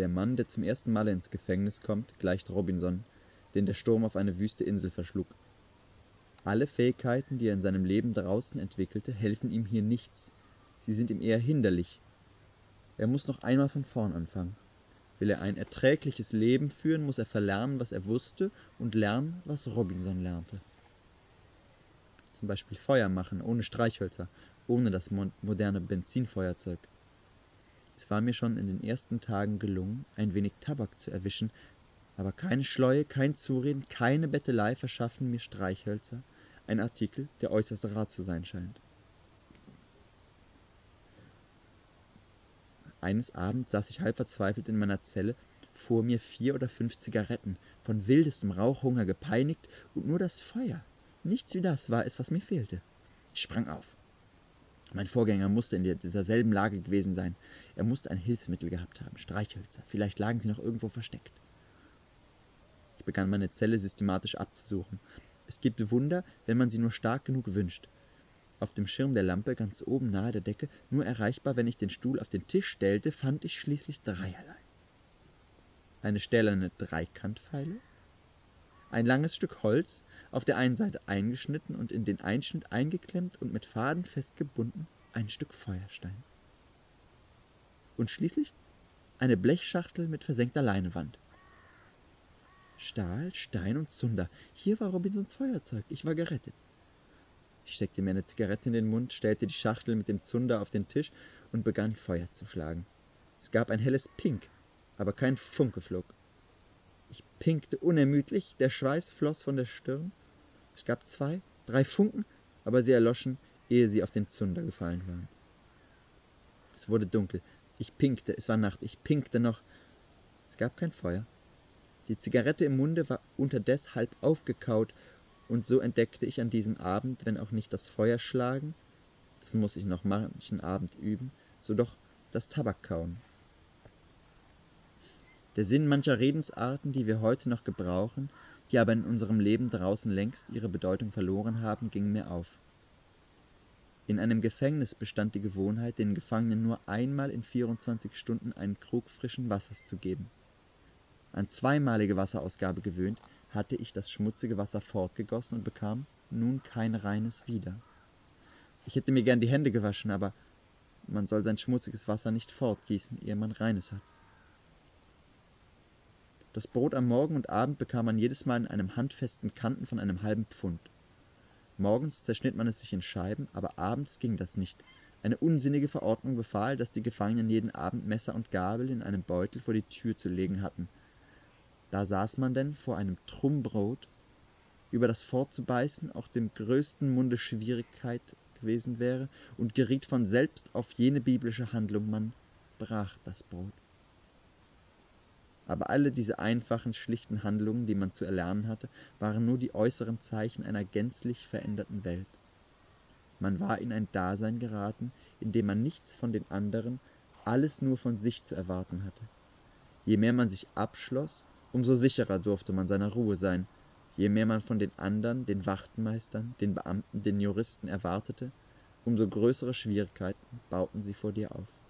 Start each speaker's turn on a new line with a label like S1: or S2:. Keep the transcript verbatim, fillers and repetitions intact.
S1: Der Mann, der zum ersten Male ins Gefängnis kommt, gleicht Robinson, den der Sturm auf eine wüste Insel verschlug. Alle Fähigkeiten, die er in seinem Leben draußen entwickelte, helfen ihm hier nichts. Sie sind ihm eher hinderlich. Er muss noch einmal von vorn anfangen. Will er ein erträgliches Leben führen, muss er verlernen, was er wusste, und lernen, was Robinson lernte. Zum Beispiel Feuer machen, ohne Streichhölzer, ohne das moderne Benzinfeuerzeug. Es war mir schon in den ersten Tagen gelungen, ein wenig Tabak zu erwischen, aber keine Schleue, kein Zureden, keine Bettelei verschaffen mir Streichhölzer, ein Artikel, der äußerst rar zu sein scheint. Eines Abends saß ich halb verzweifelt in meiner Zelle, vor mir vier oder fünf Zigaretten, von wildestem Rauchhunger gepeinigt, und nur das Feuer, nichts wie das war es, was mir fehlte. Ich sprang auf. Mein Vorgänger musste in dieser selben Lage gewesen sein. Er musste ein Hilfsmittel gehabt haben, Streichhölzer. Vielleicht lagen sie noch irgendwo versteckt. Ich begann meine Zelle systematisch abzusuchen. Es gibt Wunder, wenn man sie nur stark genug wünscht. Auf dem Schirm der Lampe, ganz oben nahe der Decke, nur erreichbar, wenn ich den Stuhl auf den Tisch stellte, fand ich schließlich dreierlei. Eine stählerne Dreikantpfeile, ein langes Stück Holz, auf der einen Seite eingeschnitten und in den Einschnitt eingeklemmt und mit Faden festgebunden, ein Stück Feuerstein. Und schließlich eine Blechschachtel mit versenkter Leinwand. Stahl, Stein und Zunder. Hier war Robinsons Feuerzeug. Ich war gerettet. Ich steckte mir eine Zigarette in den Mund, stellte die Schachtel mit dem Zunder auf den Tisch und begann Feuer zu schlagen. Es gab ein helles Pink, aber kein Funke flog. Ich pinkte unermüdlich, der Schweiß floss von der Stirn. Es gab zwei, drei Funken, aber sie erloschen, ehe sie auf den Zunder gefallen waren. Es wurde dunkel. Ich pinkte, es war Nacht, ich pinkte noch. Es gab kein Feuer. Die Zigarette im Munde war unterdes halb aufgekaut, und so entdeckte ich an diesem Abend, wenn auch nicht das Feuerschlagen, das muss ich noch manchen Abend üben, so doch das Tabakkauen. Der Sinn mancher Redensarten, die wir heute noch gebrauchen, die aber in unserem Leben draußen längst ihre Bedeutung verloren haben, ging mir auf. In einem Gefängnis bestand die Gewohnheit, den Gefangenen nur einmal in vierundzwanzig Stunden einen Krug frischen Wassers zu geben. An zweimalige Wasserausgabe gewöhnt, hatte ich das schmutzige Wasser fortgegossen und bekam nun kein reines wieder. Ich hätte mir gern die Hände gewaschen, aber man soll sein schmutziges Wasser nicht fortgießen, ehe man reines hat. Das Brot am Morgen und Abend bekam man jedes Mal in einem handfesten Kanten von einem halben Pfund. Morgens zerschnitt man es sich in Scheiben, aber abends ging das nicht. Eine unsinnige Verordnung befahl, dass die Gefangenen jeden Abend Messer und Gabel in einem Beutel vor die Tür zu legen hatten. Da saß man denn vor einem Trummbrot, über das fortzubeißen auch dem größten Munde Schwierigkeit gewesen wäre, und geriet von selbst auf jene biblische Handlung, man brach das Brot. Aber alle diese einfachen, schlichten Handlungen, die man zu erlernen hatte, waren nur die äußeren Zeichen einer gänzlich veränderten Welt. Man war in ein Dasein geraten, in dem man nichts von den anderen, alles nur von sich zu erwarten hatte. Je mehr man sich abschloss, umso sicherer durfte man seiner Ruhe sein. Je mehr man von den anderen, den Wachtmeistern, den Beamten, den Juristen erwartete, umso größere Schwierigkeiten bauten sie vor dir auf.